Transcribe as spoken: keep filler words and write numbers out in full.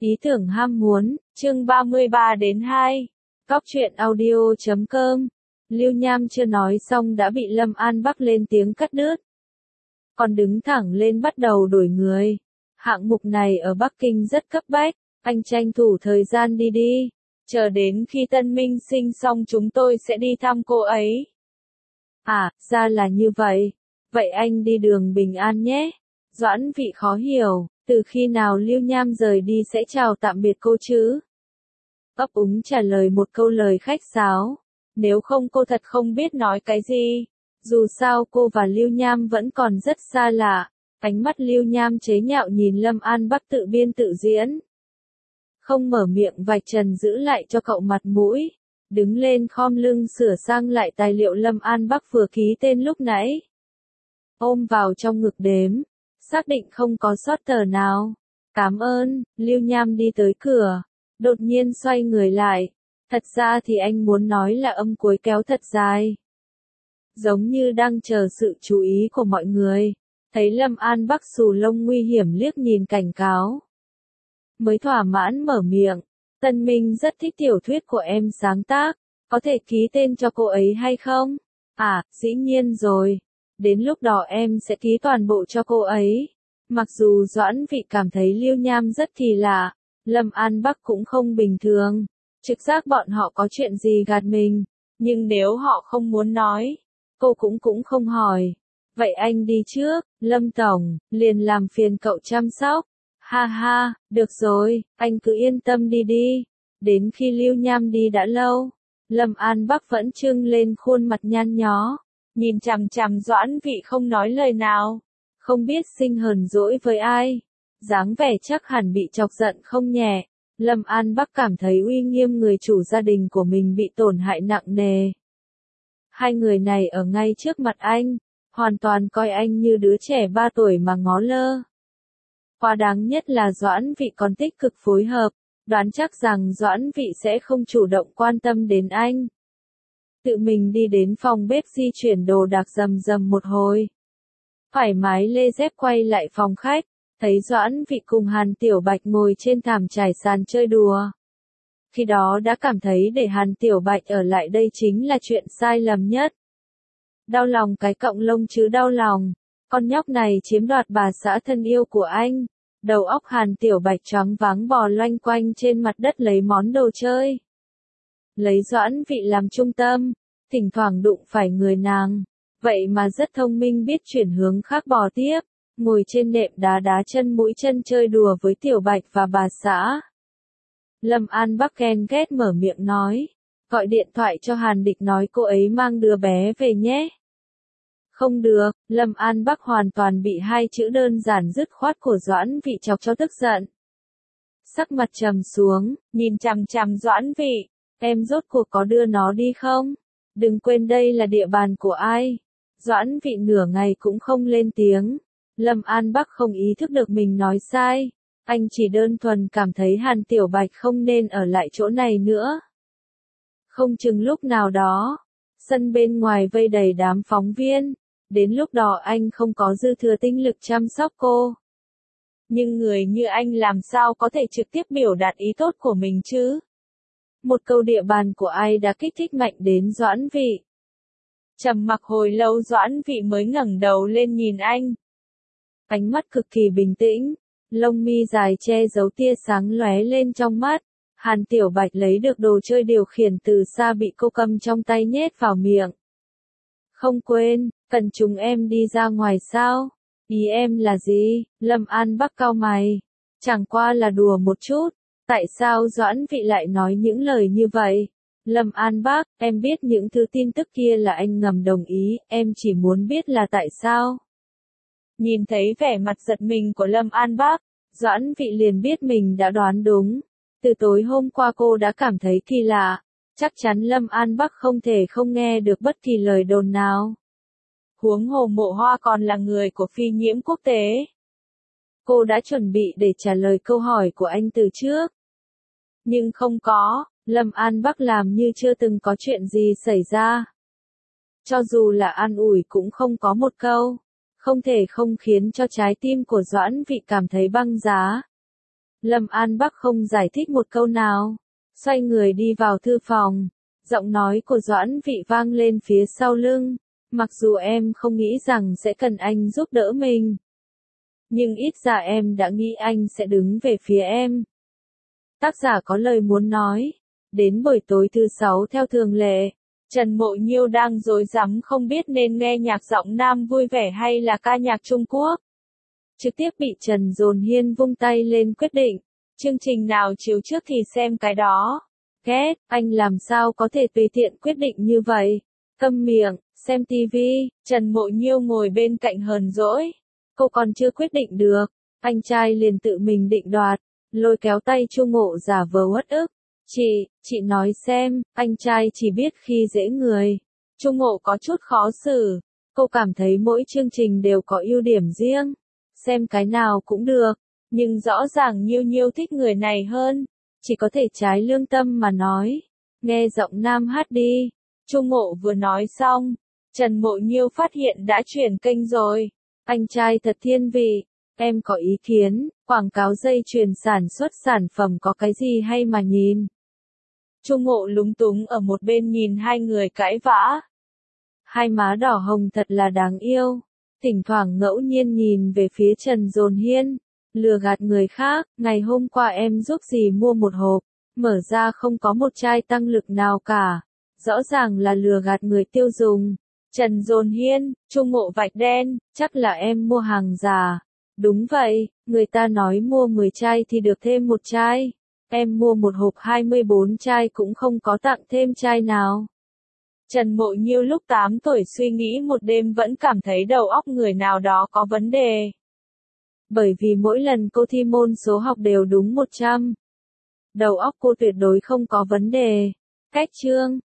Ý tưởng ham muốn, chương ba mươi ba đến hai. Cóc truyện audio chấm com. Lưu Nham chưa nói xong đã bị Lâm An Bắc lên tiếng cắt đứt. Còn đứng thẳng lên bắt đầu đổi người. Hạng mục này ở Bắc Kinh rất cấp bách, anh tranh thủ thời gian đi đi. Chờ đến khi Tân Minh sinh xong chúng tôi sẽ đi thăm cô ấy. À, ra là như vậy. Vậy anh đi đường bình an nhé. Doãn Vị khó hiểu, từ khi nào Lưu Nham rời đi sẽ chào tạm biệt cô chứ? Ấp úng trả lời một câu lời khách sáo. Nếu không cô thật không biết nói cái gì. Dù sao cô và Lưu Nham vẫn còn rất xa lạ. Ánh mắt Lưu Nham chế nhạo nhìn Lâm An Bắc tự biên tự diễn. Không mở miệng vạch trần giữ lại cho cậu mặt mũi. Đứng lên khom lưng sửa sang lại tài liệu Lâm An Bắc vừa ký tên lúc nãy. Ôm vào trong ngực đếm. Xác định không có sót tờ nào. Cảm ơn, Lưu Nham đi tới cửa. Đột nhiên xoay người lại. Thật ra thì anh muốn nói là âm cuối kéo thật dài. Giống như đang chờ sự chú ý của mọi người. Thấy Lâm An Bắc xù lông nguy hiểm liếc nhìn cảnh cáo. Mới thỏa mãn mở miệng. Tân Minh rất thích tiểu thuyết của em sáng tác. Có thể ký tên cho cô ấy hay không? À, dĩ nhiên rồi. Đến lúc đó em sẽ ký toàn bộ cho cô ấy. Mặc dù Doãn Vị cảm thấy Lưu Nham rất kỳ lạ, Lâm An Bắc cũng không bình thường. Trực giác bọn họ có chuyện gì gạt mình. Nhưng nếu họ không muốn nói, cô cũng cũng không hỏi. Vậy anh đi trước, Lâm Tổng, liền làm phiền cậu chăm sóc. Ha ha, được rồi, anh cứ yên tâm đi đi. Đến khi Lưu Nham đi đã lâu, Lâm An Bắc vẫn trưng lên khuôn mặt nhăn nhó. Nhìn chằm chằm Doãn Vị không nói lời nào. Không biết sinh hờn dỗi với ai. Dáng vẻ chắc hẳn bị chọc giận không nhẹ. Lâm An Bắc cảm thấy uy nghiêm người chủ gia đình của mình bị tổn hại nặng nề. Hai người này ở ngay trước mặt anh. Hoàn toàn coi anh như đứa trẻ ba tuổi mà ngó lơ. Quá đáng nhất là Doãn Vị còn tích cực phối hợp. Đoán chắc rằng Doãn Vị sẽ không chủ động quan tâm đến anh. Tự mình đi đến phòng bếp di chuyển đồ đạc rầm rầm một hồi. Thoải mái lê dép quay lại phòng khách, thấy Doãn Vị cùng Hàn Tiểu Bạch ngồi trên thảm trải sàn chơi đùa. Khi đó đã cảm thấy để Hàn Tiểu Bạch ở lại đây chính là chuyện sai lầm nhất. Đau lòng cái cọng lông chứ đau lòng, con nhóc này chiếm đoạt bà xã thân yêu của anh. Đầu óc Hàn Tiểu Bạch choáng váng bò loanh quanh trên mặt đất lấy món đồ chơi. Lấy Doãn Vị làm trung tâm, thỉnh thoảng đụng phải người nàng, vậy mà rất thông minh biết chuyển hướng khác bò tiếp, ngồi trên nệm đá đá chân mũi chân chơi đùa với Tiểu Bạch và bà xã. Lâm An Bắc ghen ghét mở miệng nói, gọi điện thoại cho Hàn Địch nói cô ấy mang đứa bé về nhé. Không được, Lâm An Bắc hoàn toàn bị hai chữ đơn giản dứt khoát của Doãn Vị chọc cho tức giận. Sắc mặt trầm xuống, nhìn chằm chằm Doãn Vị. Em rốt cuộc có đưa nó đi không? Đừng quên đây là địa bàn của ai. Doãn Vị nửa ngày cũng không lên tiếng. Lâm An Bắc không ý thức được mình nói sai. Anh chỉ đơn thuần cảm thấy Hàn Tiểu Bạch không nên ở lại chỗ này nữa. Không chừng lúc nào đó, sân bên ngoài vây đầy đám phóng viên. Đến lúc đó anh không có dư thừa tinh lực chăm sóc cô. Nhưng người như anh làm sao có thể trực tiếp biểu đạt ý tốt của mình chứ? Một câu địa bàn của ai đã kích thích mạnh đến Doãn Vị. Trầm mặc hồi lâu Doãn Vị mới ngẩng đầu lên nhìn anh. Ánh mắt cực kỳ bình tĩnh, lông mi dài che giấu tia sáng lóe lên trong mắt. Hàn Tiểu Bạch lấy được đồ chơi điều khiển từ xa bị cô cầm trong tay nhét vào miệng. Không quên, cần chúng em đi ra ngoài sao? Ý em là gì? Lâm An Bắc cau mày. Chẳng qua là đùa một chút. Tại sao Doãn Vị lại nói những lời như vậy? Lâm An Bắc, em biết những thứ tin tức kia là anh ngầm đồng ý, em chỉ muốn biết là tại sao. Nhìn thấy vẻ mặt giật mình của Lâm An Bắc, Doãn Vị liền biết mình đã đoán đúng. Từ tối hôm qua cô đã cảm thấy kỳ lạ, chắc chắn Lâm An Bắc không thể không nghe được bất kỳ lời đồn nào. Huống hồ Mộ Hoa còn là người của Phi Nhiễm quốc tế. Cô đã chuẩn bị để trả lời câu hỏi của anh từ trước. Nhưng không có, Lâm An Bắc làm như chưa từng có chuyện gì xảy ra. Cho dù là an ủi cũng không có một câu. Không thể không khiến cho trái tim của Doãn Vị cảm thấy băng giá. Lâm An Bắc không giải thích một câu nào. Xoay người đi vào thư phòng. Giọng nói của Doãn Vị vang lên phía sau lưng. Mặc dù em không nghĩ rằng sẽ cần anh giúp đỡ mình. Nhưng ít ra em đã nghĩ anh sẽ đứng về phía em. Tác giả có lời muốn nói. Đến buổi tối thứ sáu theo thường lệ, Trần Mộ Nhiêu đang rối rắm không biết nên nghe nhạc giọng nam vui vẻ hay là ca nhạc Trung Quốc. Trực tiếp bị Trần Dồn Hiên vung tay lên quyết định. Chương trình nào chiếu trước thì xem cái đó. Ghét, anh làm sao có thể tùy tiện quyết định như vậy. Câm miệng, xem tivi. Trần Mộ Nhiêu ngồi bên cạnh hờn dỗi. Cô còn chưa quyết định được. Anh trai liền tự mình định đoạt. Lôi kéo tay Chu Ngộ giả vờ uất ức. Chị, chị nói xem, anh trai chỉ biết khi dễ người. Chu Ngộ có chút khó xử. Cô cảm thấy mỗi chương trình đều có ưu điểm riêng. Xem cái nào cũng được. Nhưng rõ ràng Nhiêu Nhiêu thích người này hơn. Chỉ có thể trái lương tâm mà nói. Nghe giọng nam hát đi. Chu Ngộ vừa nói xong. Trần Mộ Nhiêu phát hiện đã chuyển kênh rồi. Anh trai thật thiên vị. Em có ý kiến, quảng cáo dây chuyền sản xuất sản phẩm có cái gì hay mà nhìn. Chu Ngộ lúng túng ở một bên nhìn hai người cãi vã. Hai má đỏ hồng thật là đáng yêu. Thỉnh thoảng ngẫu nhiên nhìn về phía Trần Dồn Hiên. Lừa gạt người khác, ngày hôm qua em giúp dì mua một hộp. Mở ra không có một chai tăng lực nào cả. Rõ ràng là lừa gạt người tiêu dùng. Trần Dồn Hiên, Chu Ngộ vạch đen, chắc là em mua hàng giả. Đúng vậy, người ta nói mua mười chai thì được thêm một chai. Em mua một hộp hai mươi bốn chai cũng không có tặng thêm chai nào. Trần Mộ Nhiêu lúc tám tuổi suy nghĩ một đêm vẫn cảm thấy đầu óc người nào đó có vấn đề. Bởi vì mỗi lần cô thi môn số học đều đúng một trăm. Đầu óc cô tuyệt đối không có vấn đề. Cách chương